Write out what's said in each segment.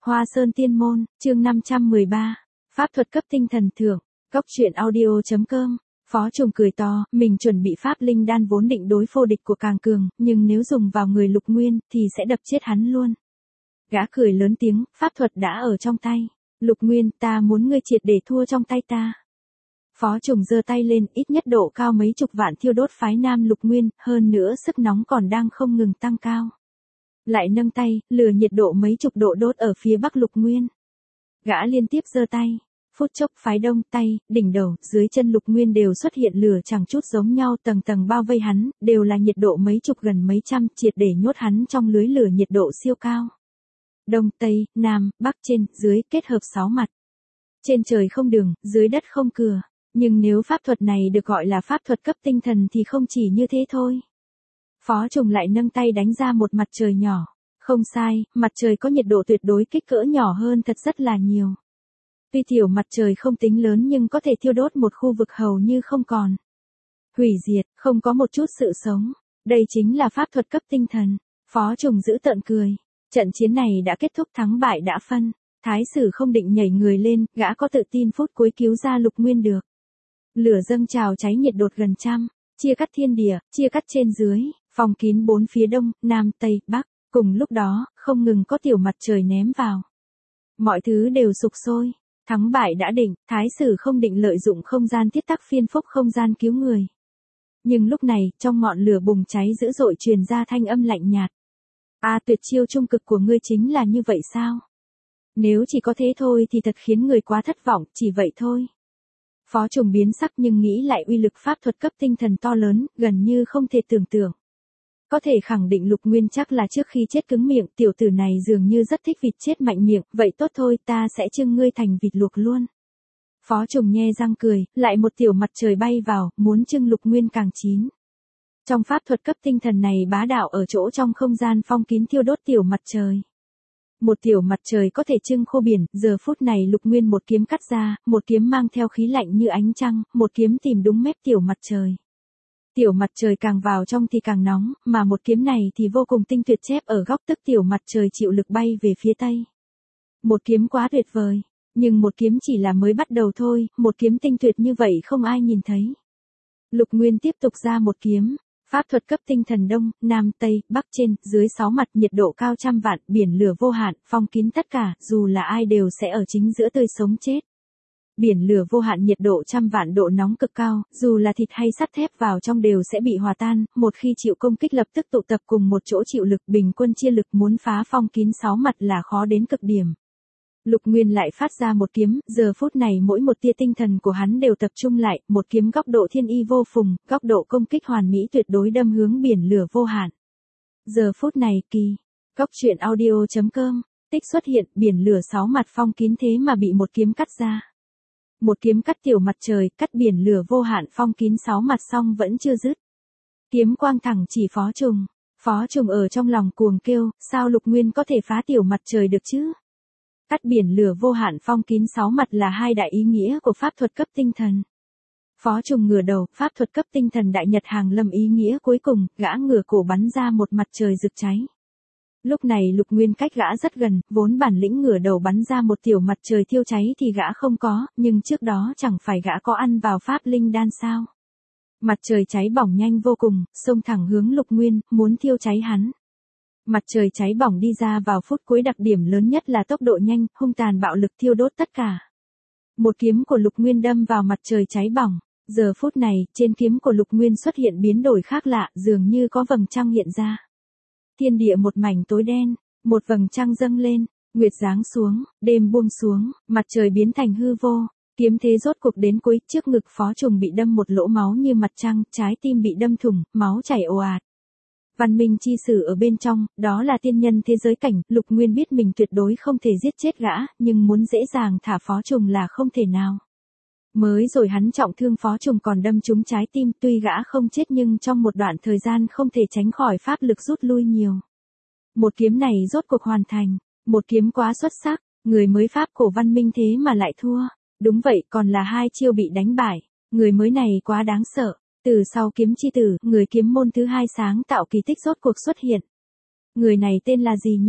Hoa Sơn Tiên Môn, chương 513. Pháp thuật cấp tinh thần thưởng. Góc truyện audio.com. Phó Trùng cười to, mình chuẩn bị pháp linh đan vốn định đối phô địch của Càng Cường, nhưng nếu dùng vào người Lục Nguyên thì sẽ đập chết hắn luôn. Gã cười lớn tiếng, pháp thuật đã ở trong tay. Lục Nguyên, ta muốn ngươi triệt để thua trong tay ta. Phó Trùng giơ tay lên, ít nhất độ cao mấy chục vạn thiêu đốt phái Nam Lục Nguyên, hơn nữa sức nóng còn đang không ngừng tăng cao. Lại nâng tay, lửa nhiệt độ mấy chục độ đốt ở phía Bắc Lục Nguyên. Gã liên tiếp giơ tay, phút chốc phái Đông, tay, đỉnh đầu, dưới chân Lục Nguyên đều xuất hiện lửa chẳng chút giống nhau, tầng tầng bao vây hắn, đều là nhiệt độ mấy chục gần mấy trăm, triệt để nhốt hắn trong lưới lửa nhiệt độ siêu cao. Đông, Tây, Nam, Bắc, trên, dưới, kết hợp 6 mặt. Trên trời không đường, dưới đất không cửa. Nhưng nếu pháp thuật này được gọi là pháp thuật cấp tinh thần thì không chỉ như thế thôi. Phó Trùng lại nâng tay đánh ra một mặt trời nhỏ. Không sai, mặt trời có nhiệt độ tuyệt đối kích cỡ nhỏ hơn thật rất là nhiều. Tuy tiểu mặt trời không tính lớn nhưng có thể thiêu đốt một khu vực hầu như không còn. Hủy diệt, không có một chút sự sống. Đây chính là pháp thuật cấp tinh thần. Phó Trùng giữ tợn cười. Trận chiến này đã kết thúc, thắng bại đã phân. Thái sử không định nhảy người lên, gã có tự tin phút cuối cứu ra Lục Nguyên được. Lửa dâng trào cháy nhiệt đột gần trăm, chia cắt thiên địa, chia cắt trên dưới, phong kín bốn phía đông, nam, tây, bắc. Cùng lúc đó, không ngừng có tiểu mặt trời ném vào. Mọi thứ đều sục sôi, thắng bại đã định, thái sử không định lợi dụng không gian thiết tắc phiên phúc không gian cứu người. Nhưng lúc này, trong ngọn lửa bùng cháy dữ dội truyền ra thanh âm lạnh nhạt. Tuyệt chiêu trung cực của ngươi chính là như vậy sao? Nếu chỉ có thế thôi thì thật khiến người quá thất vọng, chỉ vậy thôi. Phó Trùng biến sắc nhưng nghĩ lại uy lực pháp thuật cấp tinh thần to lớn, gần như không thể tưởng tượng. Có thể khẳng định Lục Nguyên chắc là trước khi chết cứng miệng, tiểu tử này dường như rất thích vịt chết mạnh miệng, vậy tốt thôi, ta sẽ trưng ngươi thành vịt luộc luôn. Phó Trùng nhe răng cười, lại một tiểu mặt trời bay vào, muốn trưng Lục Nguyên càng chín. Trong pháp thuật cấp tinh thần này bá đạo ở chỗ trong không gian phong kín thiêu đốt tiểu mặt trời. Một tiểu mặt trời có thể trưng khô biển, giờ phút này Lục Nguyên một kiếm cắt ra, một kiếm mang theo khí lạnh như ánh trăng, một kiếm tìm đúng mép tiểu mặt trời. Tiểu mặt trời càng vào trong thì càng nóng, mà một kiếm này thì vô cùng tinh tuyệt chép ở góc tức tiểu mặt trời chịu lực bay về phía tây. Một kiếm quá tuyệt vời, nhưng một kiếm chỉ là mới bắt đầu thôi, một kiếm tinh tuyệt như vậy không ai nhìn thấy. Lục Nguyên tiếp tục ra một kiếm. Pháp thuật cấp tinh thần đông, nam, tây, bắc, trên, dưới 6 mặt, nhiệt độ cao trăm vạn, biển lửa vô hạn, phong kín tất cả, dù là ai đều sẽ ở chính giữa tươi sống chết. Biển lửa vô hạn nhiệt độ trăm vạn, độ nóng cực cao, dù là thịt hay sắt thép vào trong đều sẽ bị hòa tan, một khi chịu công kích lập tức tụ tập cùng một chỗ chịu lực, bình quân chia lực muốn phá phong kín 6 mặt là khó đến cực điểm. Lục Nguyên lại phát ra một kiếm, giờ phút này mỗi một tia tinh thần của hắn đều tập trung lại, một kiếm góc độ thiên y vô phùng, góc độ công kích hoàn mỹ tuyệt đối đâm hướng biển lửa vô hạn. Giờ phút này kỳ, góc truyện audio.com, tích xuất hiện, biển lửa 6 mặt phong kín thế mà bị một kiếm cắt ra. Một kiếm cắt tiểu mặt trời, cắt biển lửa vô hạn phong kín 6 mặt xong vẫn chưa dứt. Kiếm quang thẳng chỉ Phó Trùng. Phó Trùng ở trong lòng cuồng kêu, sao Lục Nguyên có thể phá tiểu mặt trời được chứ? Cắt biển lửa vô hạn phong kín 6 mặt là hai đại ý nghĩa của pháp thuật cấp tinh thần. Phó Trùng ngửa đầu, pháp thuật cấp tinh thần đại nhật hàng lâm ý nghĩa cuối cùng, gã ngửa cổ bắn ra một mặt trời rực cháy. Lúc này Lục Nguyên cách gã rất gần, vốn bản lĩnh ngửa đầu bắn ra một tiểu mặt trời thiêu cháy thì gã không có, nhưng trước đó chẳng phải gã có ăn vào pháp linh đan sao? Mặt trời cháy bỏng nhanh vô cùng, xông thẳng hướng Lục Nguyên, muốn thiêu cháy hắn. Mặt trời cháy bỏng đi ra vào phút cuối, đặc điểm lớn nhất là tốc độ nhanh, hung tàn bạo lực thiêu đốt tất cả. Một kiếm của Lục Nguyên đâm vào mặt trời cháy bỏng, giờ phút này, trên kiếm của Lục Nguyên xuất hiện biến đổi khác lạ, dường như có vầng trăng hiện ra. Thiên địa một mảnh tối đen, một vầng trăng dâng lên, nguyệt giáng xuống, đêm buông xuống, mặt trời biến thành hư vô. Kiếm thế rốt cuộc đến cuối, trước ngực Phó Trùng bị đâm một lỗ máu như mặt trăng, trái tim bị đâm thủng, máu chảy ồ ạt. Văn minh chi sử ở bên trong, đó là tiên nhân thế giới cảnh, Lục Nguyên biết mình tuyệt đối không thể giết chết gã, nhưng muốn dễ dàng thả Phó Trùng là không thể nào. Mới rồi hắn trọng thương Phó Trùng còn đâm trúng trái tim, tuy gã không chết nhưng trong một đoạn thời gian không thể tránh khỏi pháp lực rút lui nhiều. Một kiếm này rốt cuộc hoàn thành, một kiếm quá xuất sắc, người mới pháp cổ văn minh thế mà lại thua. Đúng vậy, còn là hai chiêu bị đánh bại, người mới này quá đáng sợ. Từ sau kiếm chi tử, người kiếm môn thứ hai sáng tạo kỳ tích rốt cuộc xuất hiện. Người này tên là gì nhỉ?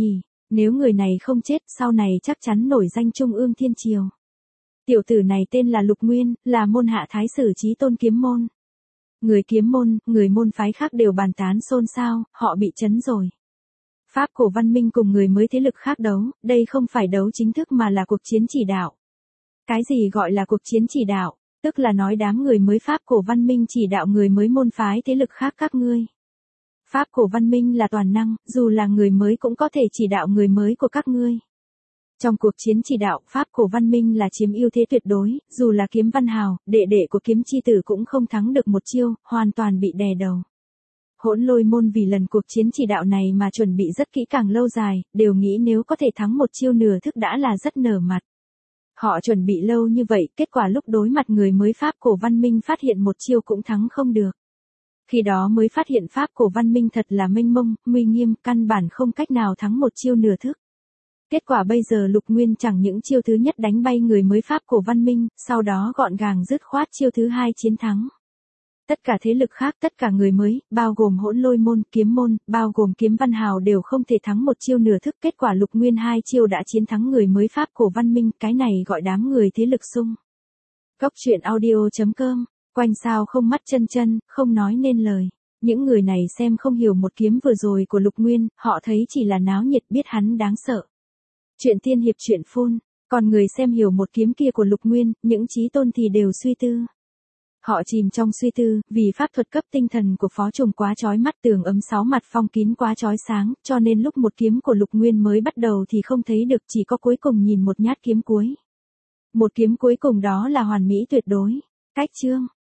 Nếu người này không chết, sau này chắc chắn nổi danh Trung ương thiên triều. Tiểu tử này tên là Lục Nguyên, là môn hạ thái sử Chí Tôn kiếm môn. Người kiếm môn, người môn phái khác đều bàn tán xôn xao, họ bị chấn rồi. Pháp cổ văn minh cùng người mới thế lực khác đấu, đây không phải đấu chính thức mà là cuộc chiến chỉ đạo. Cái gì gọi là cuộc chiến chỉ đạo? Tức là nói đám người mới Pháp cổ văn minh chỉ đạo người mới môn phái thế lực khác các ngươi. Pháp cổ văn minh là toàn năng, dù là người mới cũng có thể chỉ đạo người mới của các ngươi. Trong cuộc chiến chỉ đạo, Pháp cổ văn minh là chiếm ưu thế tuyệt đối, dù là Kiếm Văn Hào, đệ đệ của Kiếm Chi Tử cũng không thắng được một chiêu, hoàn toàn bị đè đầu. Hỗn Lôi môn vì lần cuộc chiến chỉ đạo này mà chuẩn bị rất kỹ càng lâu dài, đều nghĩ nếu có thể thắng một chiêu nửa thức đã là rất nở mặt. Họ chuẩn bị lâu như vậy, kết quả lúc đối mặt người mới Pháp cổ văn minh phát hiện một chiêu cũng thắng không được. Khi đó mới phát hiện Pháp cổ văn minh thật là mênh mông, uy nghiêm, căn bản không cách nào thắng một chiêu nửa thức. Kết quả bây giờ Lục Nguyên chẳng những chiêu thứ nhất đánh bay người mới Pháp cổ văn minh, sau đó gọn gàng dứt khoát chiêu thứ hai chiến thắng. Tất cả thế lực khác, tất cả người mới, bao gồm Hỗn Lôi môn, Kiếm môn, bao gồm Kiếm Văn Hào đều không thể thắng một chiêu nửa thức. Kết quả Lục Nguyên hai chiêu đã chiến thắng người mới Pháp cổ văn minh, cái này gọi đám người thế lực sung. Cốc truyện audio.com, quanh sao không mắt chân chân, không nói nên lời. Những người này xem không hiểu một kiếm vừa rồi của Lục Nguyên, họ thấy chỉ là náo nhiệt biết hắn đáng sợ. Chuyện tiên hiệp chuyện phun, còn người xem hiểu một kiếm kia của Lục Nguyên, những chí tôn thì đều suy tư. Họ chìm trong suy tư, vì pháp thuật cấp tinh thần của Phó Trùng quá chói mắt, tường ấm 6 mặt phong kín quá chói sáng, cho nên lúc một kiếm của Lục Nguyên mới bắt đầu thì không thấy được, chỉ có cuối cùng nhìn một nhát kiếm cuối. Một kiếm cuối cùng đó là hoàn mỹ tuyệt đối. Cách chương